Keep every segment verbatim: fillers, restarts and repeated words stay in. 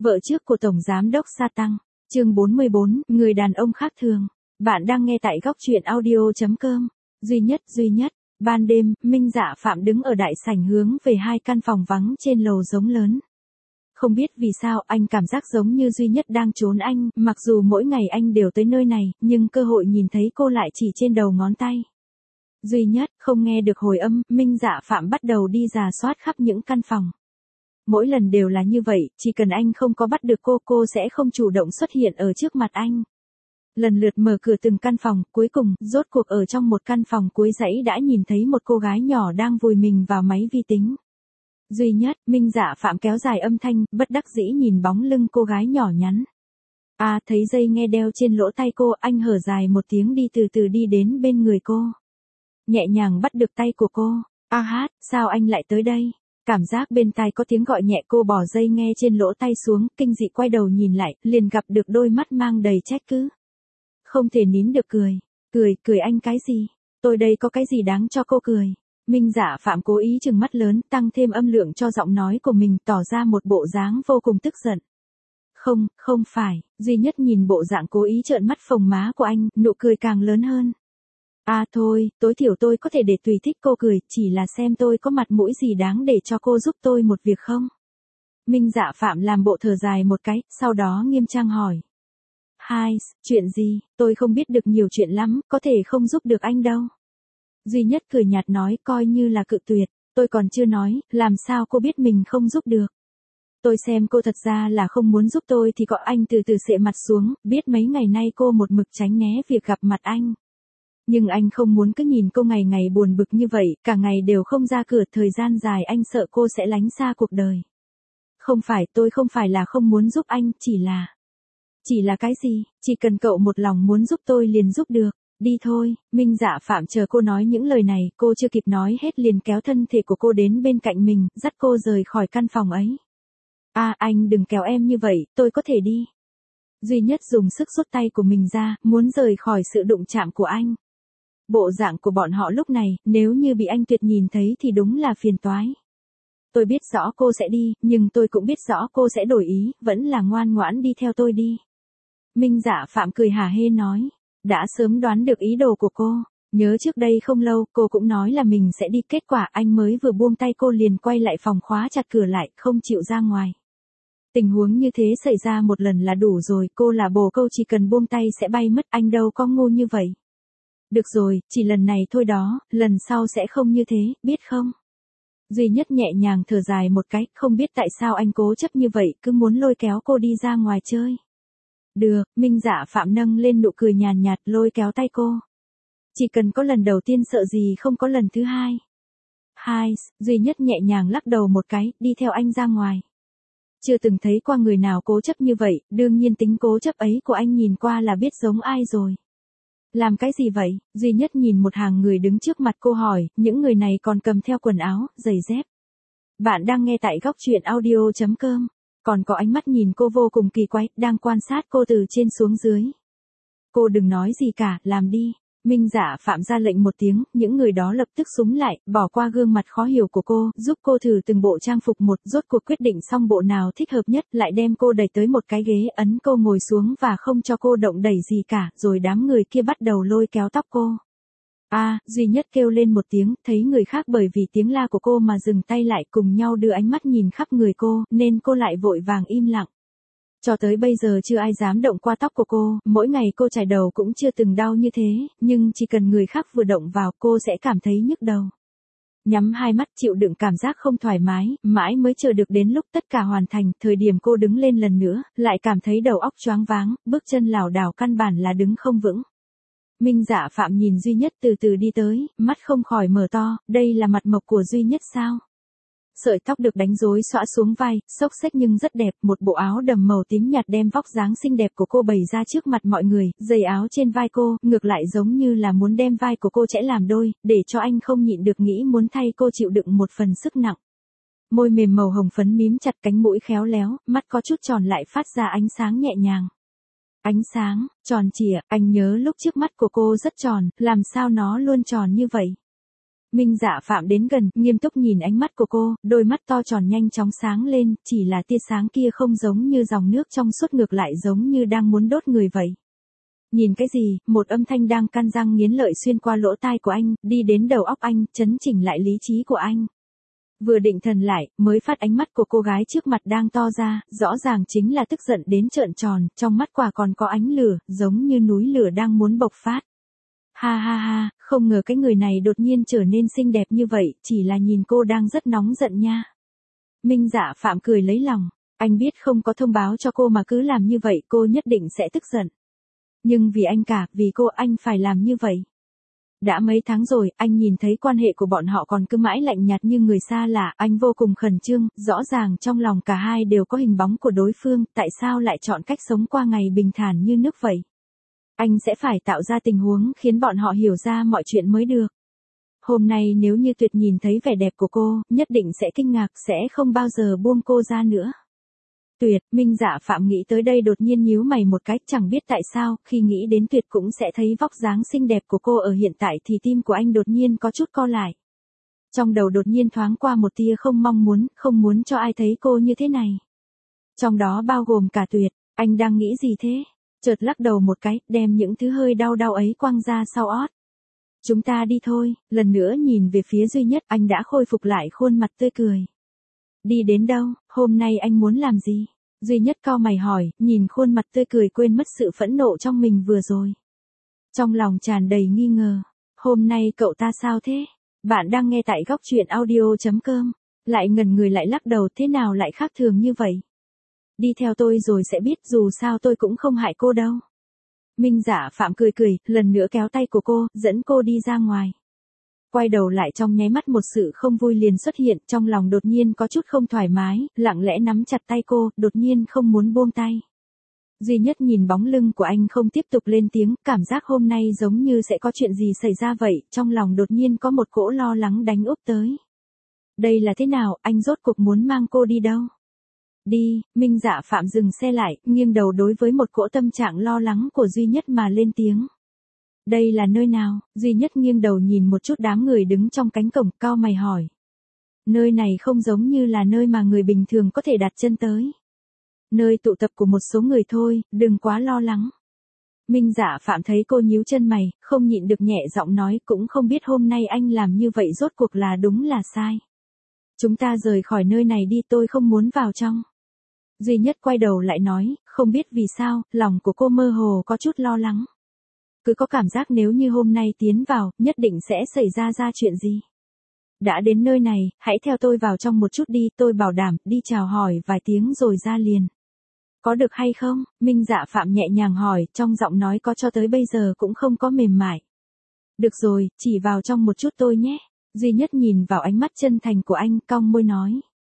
Vợ trước của Tổng Giám đốc Sa Tăng, chương bốn mươi bốn, người đàn ông khác thường. Bạn đang nghe tại góc truyện audio.com. Duy nhất, duy nhất. Ban đêm, Minh Dạ Phạm đứng ở đại sảnh hướng về hai căn phòng vắng trên lầu giống lớn. Không biết vì sao anh cảm giác giống như Duy Nhất đang trốn anh, mặc dù mỗi ngày anh đều tới nơi này, nhưng cơ hội nhìn thấy cô lại chỉ trên đầu ngón tay. Duy Nhất, không nghe được hồi âm, Minh Dạ Phạm bắt đầu đi rà soát khắp những căn phòng. Mỗi lần đều là như vậy, chỉ cần anh không có bắt được cô, cô sẽ không chủ động xuất hiện ở trước mặt anh. Lần lượt mở cửa từng căn phòng, cuối cùng, rốt cuộc ở trong một căn phòng cuối dãy đã nhìn thấy một cô gái nhỏ đang vùi mình vào máy vi tính. Duy Nhất, Minh Dạ Phạm kéo dài âm thanh, bất đắc dĩ nhìn bóng lưng cô gái nhỏ nhắn. À, thấy dây nghe đeo trên lỗ tay cô, anh hở dài một tiếng đi từ từ đi đến bên người cô. Nhẹ nhàng bắt được tay của cô. A hát, sao anh lại tới đây? Cảm giác bên tai có tiếng gọi nhẹ, cô bỏ dây nghe trên lỗ tay xuống, kinh dị quay đầu nhìn lại, liền gặp được đôi mắt mang đầy trách cứ. Không thể nín được cười. Cười, cười anh cái gì? Tôi đây có cái gì đáng cho cô cười? Minh Dạ Phạm cố ý trừng mắt lớn, tăng thêm âm lượng cho giọng nói của mình, tỏ ra một bộ dáng vô cùng tức giận. Không, không phải, Duy Nhất nhìn bộ dạng cố ý trợn mắt phồng má của anh, nụ cười càng lớn hơn. À thôi, tối thiểu tôi có thể để tùy thích cô cười, chỉ là xem tôi có mặt mũi gì đáng để cho cô giúp tôi một việc không? Minh Dạ Phạm làm bộ thở dài một cái, sau đó nghiêm trang hỏi. Hai, chuyện gì, tôi không biết được nhiều chuyện lắm, có thể không giúp được anh đâu. Duy Nhất cười nhạt nói, coi như là cự tuyệt, tôi còn chưa nói, làm sao cô biết mình không giúp được. Tôi xem cô thật ra là không muốn giúp tôi thì gọi anh từ từ xệ mặt xuống, biết mấy ngày nay cô một mực tránh né việc gặp mặt anh. Nhưng anh không muốn cứ nhìn cô ngày ngày buồn bực như vậy, cả ngày đều không ra cửa, thời gian dài anh sợ cô sẽ lánh xa cuộc đời. Không phải, tôi không phải là không muốn giúp anh, chỉ là... Chỉ là cái gì, chỉ cần cậu một lòng muốn giúp tôi liền giúp được. Đi thôi, Minh Dạ Phạm chờ cô nói những lời này, cô chưa kịp nói hết liền kéo thân thể của cô đến bên cạnh mình, dắt cô rời khỏi căn phòng ấy. À, anh đừng kéo em như vậy, tôi có thể đi. Duy Nhất dùng sức rút tay của mình ra, muốn rời khỏi sự đụng chạm của anh. Bộ dạng của bọn họ lúc này, nếu như bị anh Tuyệt nhìn thấy thì đúng là phiền toái. Tôi biết rõ cô sẽ đi, nhưng tôi cũng biết rõ cô sẽ đổi ý, vẫn là ngoan ngoãn đi theo tôi đi. Minh Dạ Phạm cười hả hê nói. Đã sớm đoán được ý đồ của cô. Nhớ trước đây không lâu, cô cũng nói là mình sẽ đi, kết quả anh mới vừa buông tay cô liền quay lại phòng khóa chặt cửa lại, không chịu ra ngoài. Tình huống như thế xảy ra một lần là đủ rồi, cô là bồ câu chỉ cần buông tay sẽ bay mất, anh đâu có ngu như vậy. Được rồi, chỉ lần này thôi đó, lần sau sẽ không như thế, biết không? Duy Nhất nhẹ nhàng thở dài một cái, không biết tại sao anh cố chấp như vậy, cứ muốn lôi kéo cô đi ra ngoài chơi. Được, Minh Dạ Phạm nâng lên nụ cười nhàn nhạt, lôi kéo tay cô. Chỉ cần có lần đầu tiên sợ gì không có lần thứ hai. Hai, Duy Nhất nhẹ nhàng lắc đầu một cái, đi theo anh ra ngoài. Chưa từng thấy qua người nào cố chấp như vậy, đương nhiên tính cố chấp ấy của anh nhìn qua là biết giống ai rồi. Làm cái gì vậy? Duy Nhất nhìn một hàng người đứng trước mặt cô hỏi, những người này còn cầm theo quần áo, giày dép. Bạn đang nghe tại góc truyện audio.com. Còn có ánh mắt nhìn cô vô cùng kỳ quái, đang quan sát cô từ trên xuống dưới. Cô đừng nói gì cả, làm đi. Minh Dạ Phạm ra lệnh một tiếng, những người đó lập tức súng lại, bỏ qua gương mặt khó hiểu của cô, giúp cô thử từng bộ trang phục một, rốt cuộc quyết định xong bộ nào thích hợp nhất, lại đem cô đẩy tới một cái ghế, ấn cô ngồi xuống và không cho cô động đẩy gì cả, rồi đám người kia bắt đầu lôi kéo tóc cô. À, Duy Nhất kêu lên một tiếng, thấy người khác bởi vì tiếng la của cô mà dừng tay lại, cùng nhau đưa ánh mắt nhìn khắp người cô, nên cô lại vội vàng im lặng. Cho tới bây giờ chưa ai dám động qua tóc của cô, mỗi ngày cô chải đầu cũng chưa từng đau như thế, nhưng chỉ cần người khác vừa động vào cô sẽ cảm thấy nhức đầu. Nhắm hai mắt chịu đựng cảm giác không thoải mái, mãi mới chờ được đến lúc tất cả hoàn thành, thời điểm cô đứng lên lần nữa, lại cảm thấy đầu óc choáng váng, bước chân lảo đảo căn bản là đứng không vững. Minh Dạ Phạm nhìn Duy Nhất từ từ đi tới, mắt không khỏi mở to, đây là mặt mộc của Duy Nhất sao? Sợi tóc được đánh rối xõa xuống vai, xốc xếch nhưng rất đẹp, một bộ áo đầm màu tím nhạt đem vóc dáng xinh đẹp của cô bày ra trước mặt mọi người, dây áo trên vai cô, ngược lại giống như là muốn đem vai của cô chẽ làm đôi, để cho anh không nhịn được nghĩ muốn thay cô chịu đựng một phần sức nặng. Môi mềm màu hồng phấn mím chặt, cánh mũi khéo léo, mắt có chút tròn lại phát ra ánh sáng nhẹ nhàng. Ánh sáng, tròn trịa, anh nhớ lúc trước mắt của cô rất tròn, làm sao nó luôn tròn như vậy? Minh Dạ Phạm đến gần, nghiêm túc nhìn ánh mắt của cô, đôi mắt to tròn nhanh chóng sáng lên, chỉ là tia sáng kia không giống như dòng nước trong suốt, ngược lại giống như đang muốn đốt người vậy. Nhìn cái gì? Một âm thanh đang căn răng nghiến lợi xuyên qua lỗ tai của anh, đi đến đầu óc anh, chấn chỉnh lại lý trí của anh. Vừa định thần lại, mới phát ánh mắt của cô gái trước mặt đang to ra, rõ ràng chính là tức giận đến trợn tròn, trong mắt quả còn có ánh lửa, giống như núi lửa đang muốn bộc phát. Ha ha ha, không ngờ cái người này đột nhiên trở nên xinh đẹp như vậy, chỉ là nhìn cô đang rất nóng giận nha. Minh Dạ Phạm cười lấy lòng, anh biết không có thông báo cho cô mà cứ làm như vậy cô nhất định sẽ tức giận. Nhưng vì anh cả, vì cô anh phải làm như vậy. Đã mấy tháng rồi, anh nhìn thấy quan hệ của bọn họ còn cứ mãi lạnh nhạt như người xa lạ, anh vô cùng khẩn trương, rõ ràng trong lòng cả hai đều có hình bóng của đối phương, tại sao lại chọn cách sống qua ngày bình thản như nước vậy? Anh sẽ phải tạo ra tình huống khiến bọn họ hiểu ra mọi chuyện mới được. Hôm nay nếu như Tuyệt nhìn thấy vẻ đẹp của cô, nhất định sẽ kinh ngạc, sẽ không bao giờ buông cô ra nữa. Tuyệt, Minh Dạ Phạm nghĩ tới đây đột nhiên nhíu mày một cái, chẳng biết tại sao, khi nghĩ đến Tuyệt cũng sẽ thấy vóc dáng xinh đẹp của cô ở hiện tại thì tim của anh đột nhiên có chút co lại. Trong đầu đột nhiên thoáng qua một tia không mong muốn, không muốn cho ai thấy cô như thế này. Trong đó bao gồm cả Tuyệt, anh đang nghĩ gì thế? Chợt lắc đầu một cái, đem những thứ hơi đau đau ấy quăng ra sau ót. Chúng ta đi thôi, lần nữa nhìn về phía Duy Nhất, anh đã khôi phục lại khuôn mặt tươi cười. Đi đến đâu, hôm nay anh muốn làm gì? Duy Nhất cau mày hỏi, nhìn khuôn mặt tươi cười quên mất sự phẫn nộ trong mình vừa rồi. Trong lòng tràn đầy nghi ngờ, hôm nay cậu ta sao thế? Bạn đang nghe tại góc truyện audio chấm com, lại ngần người lại lắc đầu, thế nào lại khác thường như vậy? Đi theo tôi rồi sẽ biết, dù sao tôi cũng không hại cô đâu. Minh Dạ Phạm cười cười, lần nữa kéo tay của cô, dẫn cô đi ra ngoài. Quay đầu lại trong nháy mắt một sự không vui liền xuất hiện, trong lòng đột nhiên có chút không thoải mái, lặng lẽ nắm chặt tay cô, đột nhiên không muốn buông tay. Duy Nhất nhìn bóng lưng của anh không tiếp tục lên tiếng, cảm giác hôm nay giống như sẽ có chuyện gì xảy ra vậy, trong lòng đột nhiên có một cỗ lo lắng đánh úp tới. Đây là thế nào, anh rốt cuộc muốn mang cô đi đâu? Đi, Minh Dạ Phạm dừng xe lại, nghiêng đầu đối với một cỗ tâm trạng lo lắng của Duy Nhất mà lên tiếng. Đây là nơi nào? Duy Nhất nghiêng đầu nhìn một chút đám người đứng trong cánh cổng, cau mày hỏi. Nơi này không giống như là nơi mà người bình thường có thể đặt chân tới. Nơi tụ tập của một số người thôi, đừng quá lo lắng. Minh Dạ Phạm thấy cô nhíu chân mày, không nhịn được nhẹ giọng nói, cũng không biết hôm nay anh làm như vậy rốt cuộc là đúng là sai. Chúng ta rời khỏi nơi này đi, tôi không muốn vào trong. Duy Nhất quay đầu lại nói, không biết vì sao, lòng của cô mơ hồ có chút lo lắng. Cứ có cảm giác nếu như hôm nay tiến vào, nhất định sẽ xảy ra ra chuyện gì. Đã đến nơi này, hãy theo tôi vào trong một chút đi, tôi bảo đảm, đi chào hỏi vài tiếng rồi ra liền. Có được hay không? Minh Dạ Phạm nhẹ nhàng hỏi, trong giọng nói có cho tới bây giờ cũng không có mềm mại. Được rồi, chỉ vào trong một chút tôi nhé. Duy Nhất nhìn vào ánh mắt chân thành của anh, cong môi nói.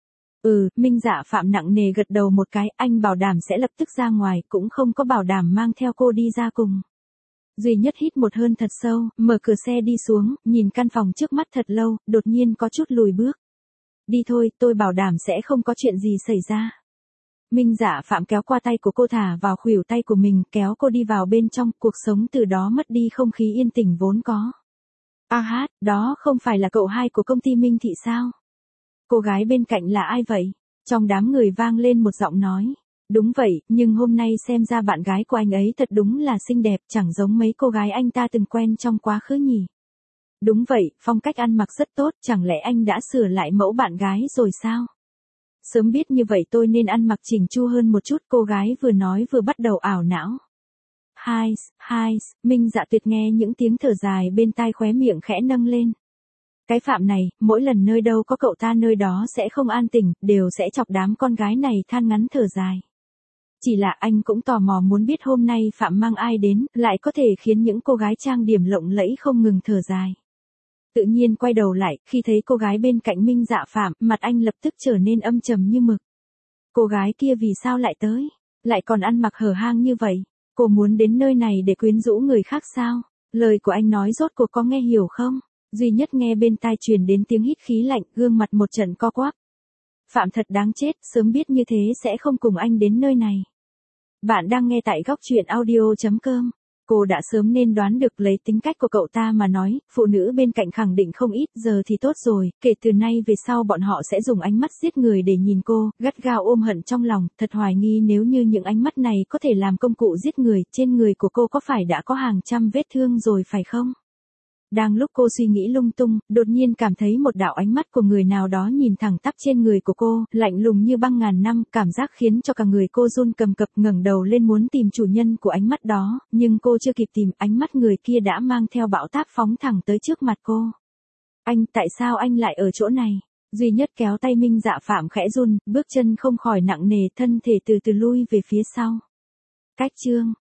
Ừ, Minh Dạ Phạm nặng nề gật đầu một cái, anh bảo đảm sẽ lập tức ra ngoài, cũng không có bảo đảm mang theo cô đi ra cùng. Duy Nhất hít một hơi thật sâu, mở cửa xe đi xuống, nhìn căn phòng trước mắt thật lâu, đột nhiên có chút lùi bước. Đi thôi, tôi bảo đảm sẽ không có chuyện gì xảy ra. Minh Dạ Phạm kéo qua tay của cô thả vào khuỷu tay của mình, kéo cô đi vào bên trong, cuộc sống từ đó mất đi không khí yên tĩnh vốn có. A hát, đó không phải là cậu hai của công ty Minh Thị sao? Cô gái bên cạnh là ai vậy? Trong đám người vang lên một giọng nói. Đúng vậy, nhưng hôm nay xem ra bạn gái của anh ấy thật đúng là xinh đẹp, chẳng giống mấy cô gái anh ta từng quen trong quá khứ nhỉ. Đúng vậy, phong cách ăn mặc rất tốt, chẳng lẽ anh đã sửa lại mẫu bạn gái rồi sao? Sớm biết như vậy tôi nên ăn mặc chỉnh chu hơn một chút, cô gái vừa nói vừa bắt đầu ảo não. Hai, hai, Minh Dạ Tuyệt nghe những tiếng thở dài bên tai khóe miệng khẽ nâng lên. Cái Phạm này, mỗi lần nơi đâu có cậu ta nơi đó sẽ không an tĩnh, đều sẽ chọc đám con gái này than ngắn thở dài. Chỉ là anh cũng tò mò muốn biết hôm nay Phạm mang ai đến, lại có thể khiến những cô gái trang điểm lộng lẫy không ngừng thở dài. Tự nhiên quay đầu lại, khi thấy cô gái bên cạnh Minh Dạ Phạm, mặt anh lập tức trở nên âm trầm như mực. Cô gái kia vì sao lại tới? Lại còn ăn mặc hở hang như vậy? Cô muốn đến nơi này để quyến rũ người khác sao? Lời của anh nói rốt cuộc có nghe hiểu không? Duy Nhất nghe bên tai truyền đến tiếng hít khí lạnh, gương mặt một trận co quắp. Phạm thật đáng chết, sớm biết như thế sẽ không cùng anh đến nơi này. Bạn đang nghe tại góc truyện audio chấm com. Cô đã sớm nên đoán được lấy tính cách của cậu ta mà nói, phụ nữ bên cạnh khẳng định không ít, giờ thì tốt rồi, kể từ nay về sau bọn họ sẽ dùng ánh mắt giết người để nhìn cô, gắt gao ôm hận trong lòng, thật hoài nghi nếu như những ánh mắt này có thể làm công cụ giết người, trên người của cô có phải đã có hàng trăm vết thương rồi phải không? Đang lúc cô suy nghĩ lung tung, đột nhiên cảm thấy một đạo ánh mắt của người nào đó nhìn thẳng tắp trên người của cô, lạnh lùng như băng ngàn năm, cảm giác khiến cho cả người cô run cầm cập, ngẩng đầu lên muốn tìm chủ nhân của ánh mắt đó, nhưng cô chưa kịp tìm, ánh mắt người kia đã mang theo bão táp phóng thẳng tới trước mặt cô. Anh, tại sao anh lại ở chỗ này? Duy Nhất kéo tay Minh Dạ Phạm khẽ run, bước chân không khỏi nặng nề, thân thể từ từ lui về phía sau. Cách chương